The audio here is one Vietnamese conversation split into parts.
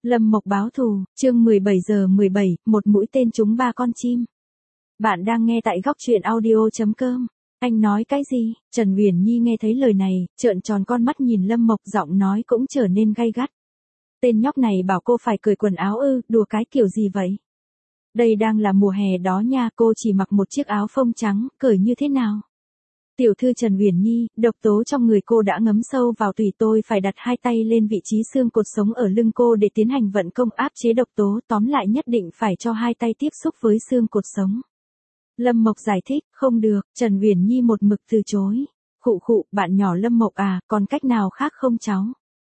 Lâm Mộc báo thù, chương 17 giờ 17, một mũi tên trúng ba con chim. Bạn đang nghe tại góc truyện audio.com. Anh nói cái gì? Trần Uyển Nhi nghe thấy lời này, trợn tròn con mắt nhìn Lâm Mộc, giọng nói cũng trở nên gay gắt. Tên nhóc này bảo cô phải cởi quần áo ư, đùa cái kiểu gì vậy? Đây đang là mùa hè đó nha, cô chỉ mặc một chiếc áo phông trắng, cởi như thế nào? Tiểu thư Trần Uyển Nhi, độc tố trong người cô đã ngấm sâu vào tủy, tôi phải đặt hai tay lên vị trí xương cột sống ở lưng cô để tiến hành vận công áp chế độc tố, tóm lại nhất định phải cho hai tay tiếp xúc với xương cột sống. Lâm Mộc giải thích, không được, Trần Uyển Nhi một mực từ chối. Khụ khụ, bạn nhỏ Lâm Mộc à, còn cách nào khác không cháu?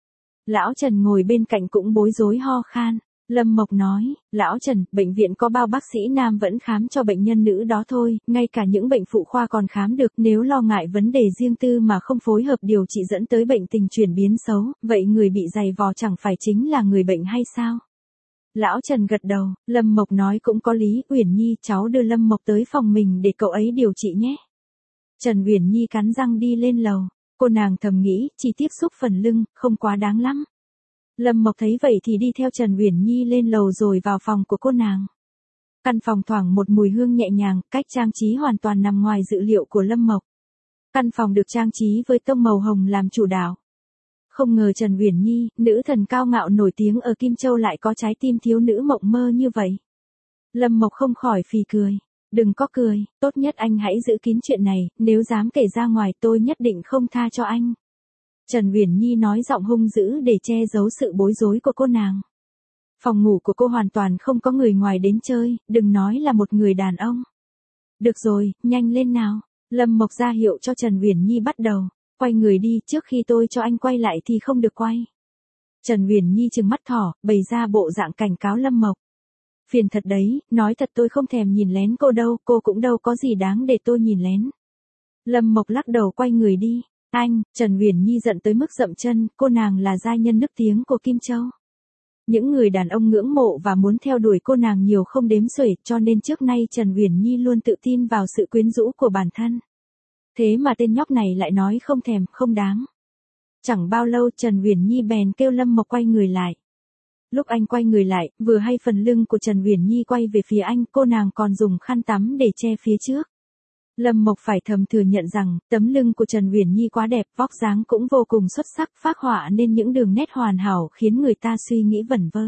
Lão Trần ngồi bên cạnh cũng bối rối ho khan. Lâm Mộc nói, lão Trần, bệnh viện có bao bác sĩ nam vẫn khám cho bệnh nhân nữ đó thôi, ngay cả những bệnh phụ khoa còn khám được, nếu lo ngại vấn đề riêng tư mà không phối hợp điều trị dẫn tới bệnh tình chuyển biến xấu, vậy người bị giày vò chẳng phải chính là người bệnh hay sao? Lão Trần gật đầu, Lâm Mộc nói cũng có lý, Uyển Nhi, cháu đưa Lâm Mộc tới phòng mình để cậu ấy điều trị nhé. Trần Uyển Nhi cắn răng đi lên lầu, cô nàng thầm nghĩ, chỉ tiếp xúc phần lưng, không quá đáng lắm. Lâm Mộc thấy vậy thì đi theo Trần Uyển Nhi lên lầu rồi vào phòng của cô nàng. Căn phòng thoảng một mùi hương nhẹ nhàng, cách trang trí hoàn toàn nằm ngoài dự liệu của Lâm Mộc. Căn phòng được trang trí với tông màu hồng làm chủ đạo. Không ngờ Trần Uyển Nhi, nữ thần cao ngạo nổi tiếng ở Kim Châu lại có trái tim thiếu nữ mộng mơ như vậy. Lâm Mộc không khỏi phì cười. Đừng có cười, tốt nhất anh hãy giữ kín chuyện này, nếu dám kể ra ngoài tôi nhất định không tha cho anh. Trần Uyển Nhi nói giọng hung dữ để che giấu sự bối rối của cô nàng. Phòng ngủ của cô hoàn toàn không có người ngoài đến chơi, đừng nói là một người đàn ông. Được rồi, nhanh lên nào. Lâm Mộc ra hiệu cho Trần Uyển Nhi bắt đầu. Quay người đi, trước khi tôi cho anh quay lại thì không được quay. Trần Uyển Nhi trừng mắt thỏ, bày ra bộ dạng cảnh cáo Lâm Mộc. Phiền thật đấy, nói thật tôi không thèm nhìn lén cô đâu, cô cũng đâu có gì đáng để tôi nhìn lén. Lâm Mộc lắc đầu quay người đi. Anh, Trần Uyển Nhi giận tới mức dậm chân, cô nàng là giai nhân nức tiếng của Kim Châu. Những người đàn ông ngưỡng mộ và muốn theo đuổi cô nàng nhiều không đếm xuể, cho nên trước nay Trần Uyển Nhi luôn tự tin vào sự quyến rũ của bản thân. Thế mà tên nhóc này lại nói không thèm, không đáng. Chẳng bao lâu Trần Uyển Nhi bèn kêu Lâm Mộc quay người lại. Lúc anh quay người lại, vừa hay phần lưng của Trần Uyển Nhi quay về phía anh, cô nàng còn dùng khăn tắm để che phía trước. Lâm Mộc phải thầm thừa nhận rằng, tấm lưng của Trần Uyển Nhi quá đẹp, vóc dáng cũng vô cùng xuất sắc, phác họa nên những đường nét hoàn hảo khiến người ta suy nghĩ vẩn vơ.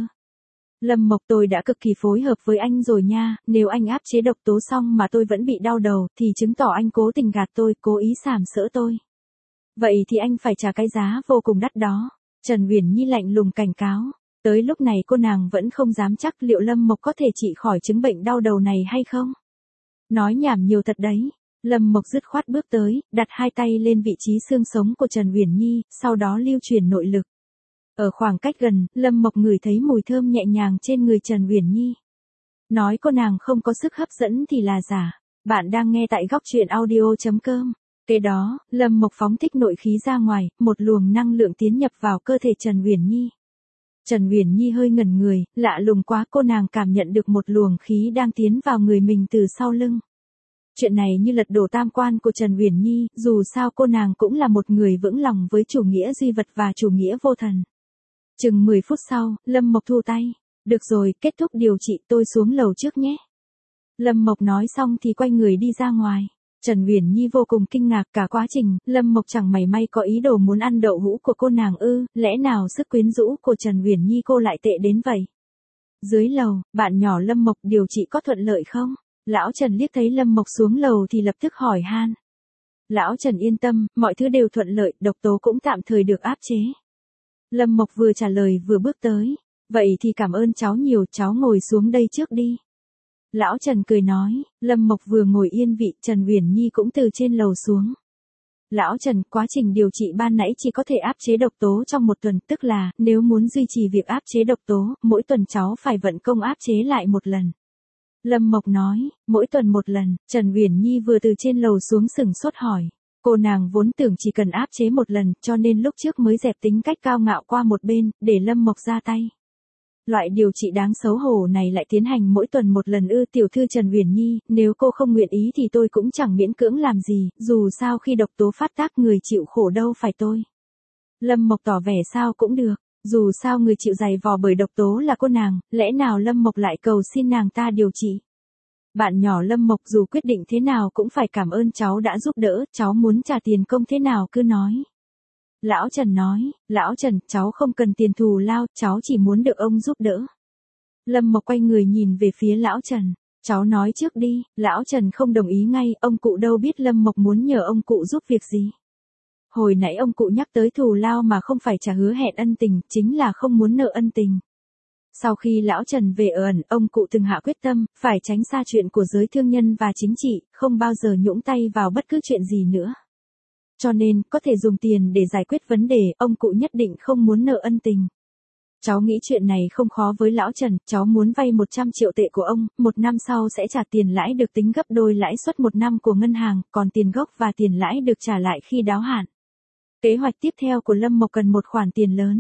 Lâm Mộc, tôi đã cực kỳ phối hợp với anh rồi nha, nếu anh áp chế độc tố xong mà tôi vẫn bị đau đầu, thì chứng tỏ anh cố tình gạt tôi, cố ý sàm sỡ tôi. Vậy thì anh phải trả cái giá vô cùng đắt đó. Trần Uyển Nhi lạnh lùng cảnh cáo. Tới lúc này cô nàng vẫn không dám chắc liệu Lâm Mộc có thể trị khỏi chứng bệnh đau đầu này hay không. Nói nhảm nhiều thật đấy. Lâm Mộc dứt khoát bước tới, đặt hai tay lên vị trí xương sống của Trần Uyển Nhi, sau đó lưu truyền nội lực. Ở khoảng cách gần, Lâm Mộc ngửi thấy mùi thơm nhẹ nhàng trên người Trần Uyển Nhi. Nói cô nàng không có sức hấp dẫn thì là giả. Bạn đang nghe tại góc truyện audio.com. Kế đó, Lâm Mộc phóng thích nội khí ra ngoài, một luồng năng lượng tiến nhập vào cơ thể Trần Uyển Nhi. Trần Uyển Nhi hơi ngẩn người, lạ lùng quá, cô nàng cảm nhận được một luồng khí đang tiến vào người mình từ sau lưng. Chuyện này như lật đổ tam quan của Trần Uyển Nhi, dù sao cô nàng cũng là một người vững lòng với chủ nghĩa duy vật và chủ nghĩa vô thần. Chừng 10 phút sau, Lâm Mộc thu tay. Được rồi, kết thúc điều trị, tôi xuống lầu trước nhé. Lâm Mộc nói xong thì quay người đi ra ngoài. Trần Uyển Nhi vô cùng kinh ngạc, cả quá trình, Lâm Mộc chẳng mảy may có ý đồ muốn ăn đậu hũ của cô nàng ư, lẽ nào sức quyến rũ của Trần Uyển Nhi cô lại tệ đến vậy? Dưới lầu, bạn nhỏ Lâm Mộc, điều trị có thuận lợi không? Lão Trần liếc thấy Lâm Mộc xuống lầu thì lập tức hỏi han. Lão Trần yên tâm, mọi thứ đều thuận lợi, độc tố cũng tạm thời được áp chế. Lâm Mộc vừa trả lời vừa bước tới. Vậy thì cảm ơn cháu nhiều, cháu ngồi xuống đây trước đi. Lão Trần cười nói, Lâm Mộc vừa ngồi yên vị, Trần Uyển Nhi cũng từ trên lầu xuống. Lão Trần, quá trình điều trị ban nãy chỉ có thể áp chế độc tố trong một tuần, tức là, nếu muốn duy trì việc áp chế độc tố, mỗi tuần cháu phải vận công áp chế lại một lần. Lâm Mộc nói, mỗi tuần một lần. Trần Uyển Nhi vừa từ trên lầu xuống sửng sốt hỏi. Cô nàng vốn tưởng chỉ cần áp chế một lần, cho nên lúc trước mới dẹp tính cách cao ngạo qua một bên, để Lâm Mộc ra tay. Loại điều trị đáng xấu hổ này lại tiến hành mỗi tuần một lần ư? Tiểu thư Trần Uyển Nhi, nếu cô không nguyện ý thì tôi cũng chẳng miễn cưỡng làm gì, dù sao khi độc tố phát tác người chịu khổ đâu phải tôi. Lâm Mộc tỏ vẻ sao cũng được, Dù sao người chịu giày vò bởi độc tố là cô nàng, lẽ nào Lâm Mộc lại cầu xin nàng ta điều trị? Bạn nhỏ Lâm Mộc dù quyết định thế nào cũng phải cảm ơn cháu đã giúp đỡ, cháu muốn trả tiền công thế nào cứ nói. Lão Trần nói, Lão Trần, cháu không cần tiền thù lao, cháu chỉ muốn được ông giúp đỡ. Lâm Mộc quay người nhìn về phía Lão Trần, cháu nói trước đi. Lão Trần không đồng ý ngay, ông cụ đâu biết Lâm Mộc muốn nhờ ông cụ giúp việc gì. Hồi nãy ông cụ nhắc tới thù lao mà không phải trả hứa hẹn ân tình, chính là không muốn nợ ân tình. Sau khi Lão Trần về ở ẩn, ông cụ từng hạ quyết tâm, phải tránh xa chuyện của giới thương nhân và chính trị, không bao giờ nhũng tay vào bất cứ chuyện gì nữa. Cho nên, có thể dùng tiền để giải quyết vấn đề, ông cụ nhất định không muốn nợ ân tình. Cháu nghĩ chuyện này không khó với Lão Trần, cháu muốn vay 100 triệu tệ của ông, 1 năm sau sẽ trả tiền lãi được tính gấp đôi lãi suất 1 năm của ngân hàng, còn tiền gốc và tiền lãi được trả lại khi đáo hạn. Kế hoạch tiếp theo của Lâm Mộc cần một khoản tiền lớn.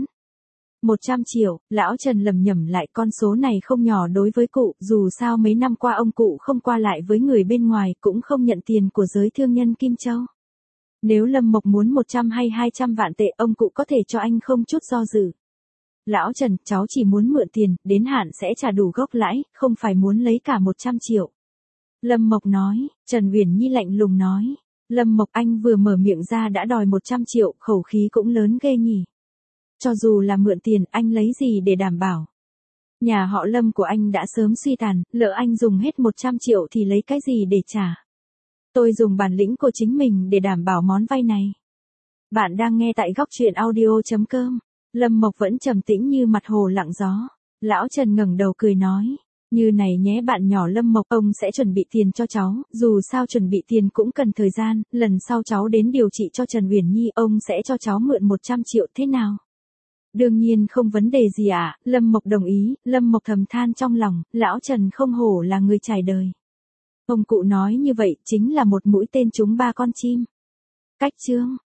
100 triệu, Lão Trần lẩm nhẩm lại, con số này không nhỏ đối với cụ, dù sao mấy năm qua ông cụ không qua lại với người bên ngoài, cũng không nhận tiền của giới thương nhân Kim Châu. Nếu Lâm Mộc muốn 100 hay 200 vạn tệ, ông cụ có thể cho anh không chút do dự. Lão Trần, cháu chỉ muốn mượn tiền, đến hạn sẽ trả đủ gốc lãi, không phải muốn lấy cả 100 triệu. Lâm Mộc nói. Trần Uyển Nhi lạnh lùng nói. Lâm Mộc, anh vừa mở miệng ra đã đòi 100 triệu, khẩu khí cũng lớn ghê nhỉ. Cho dù là mượn tiền, anh lấy gì để đảm bảo? Nhà họ Lâm của anh đã sớm suy tàn, lỡ anh dùng hết 100 triệu thì lấy cái gì để trả? Tôi dùng bản lĩnh của chính mình để đảm bảo món vay này. Bạn đang nghe tại góc truyện audio.com. Lâm Mộc vẫn trầm tĩnh như mặt hồ lặng gió. Lão Trần ngẩng đầu cười nói. Như này nhé bạn nhỏ Lâm Mộc, ông sẽ chuẩn bị tiền cho cháu, dù sao chuẩn bị tiền cũng cần thời gian, lần sau cháu đến điều trị cho Trần Uyển Nhi, ông sẽ cho cháu mượn 100 triệu thế nào? Đương nhiên không vấn đề gì ạ, Lâm Mộc đồng ý. Lâm Mộc thầm than trong lòng, Lão Trần không hổ là người trải đời. Ông cụ nói như vậy, chính là một mũi tên trúng 3 con chim. Cách chương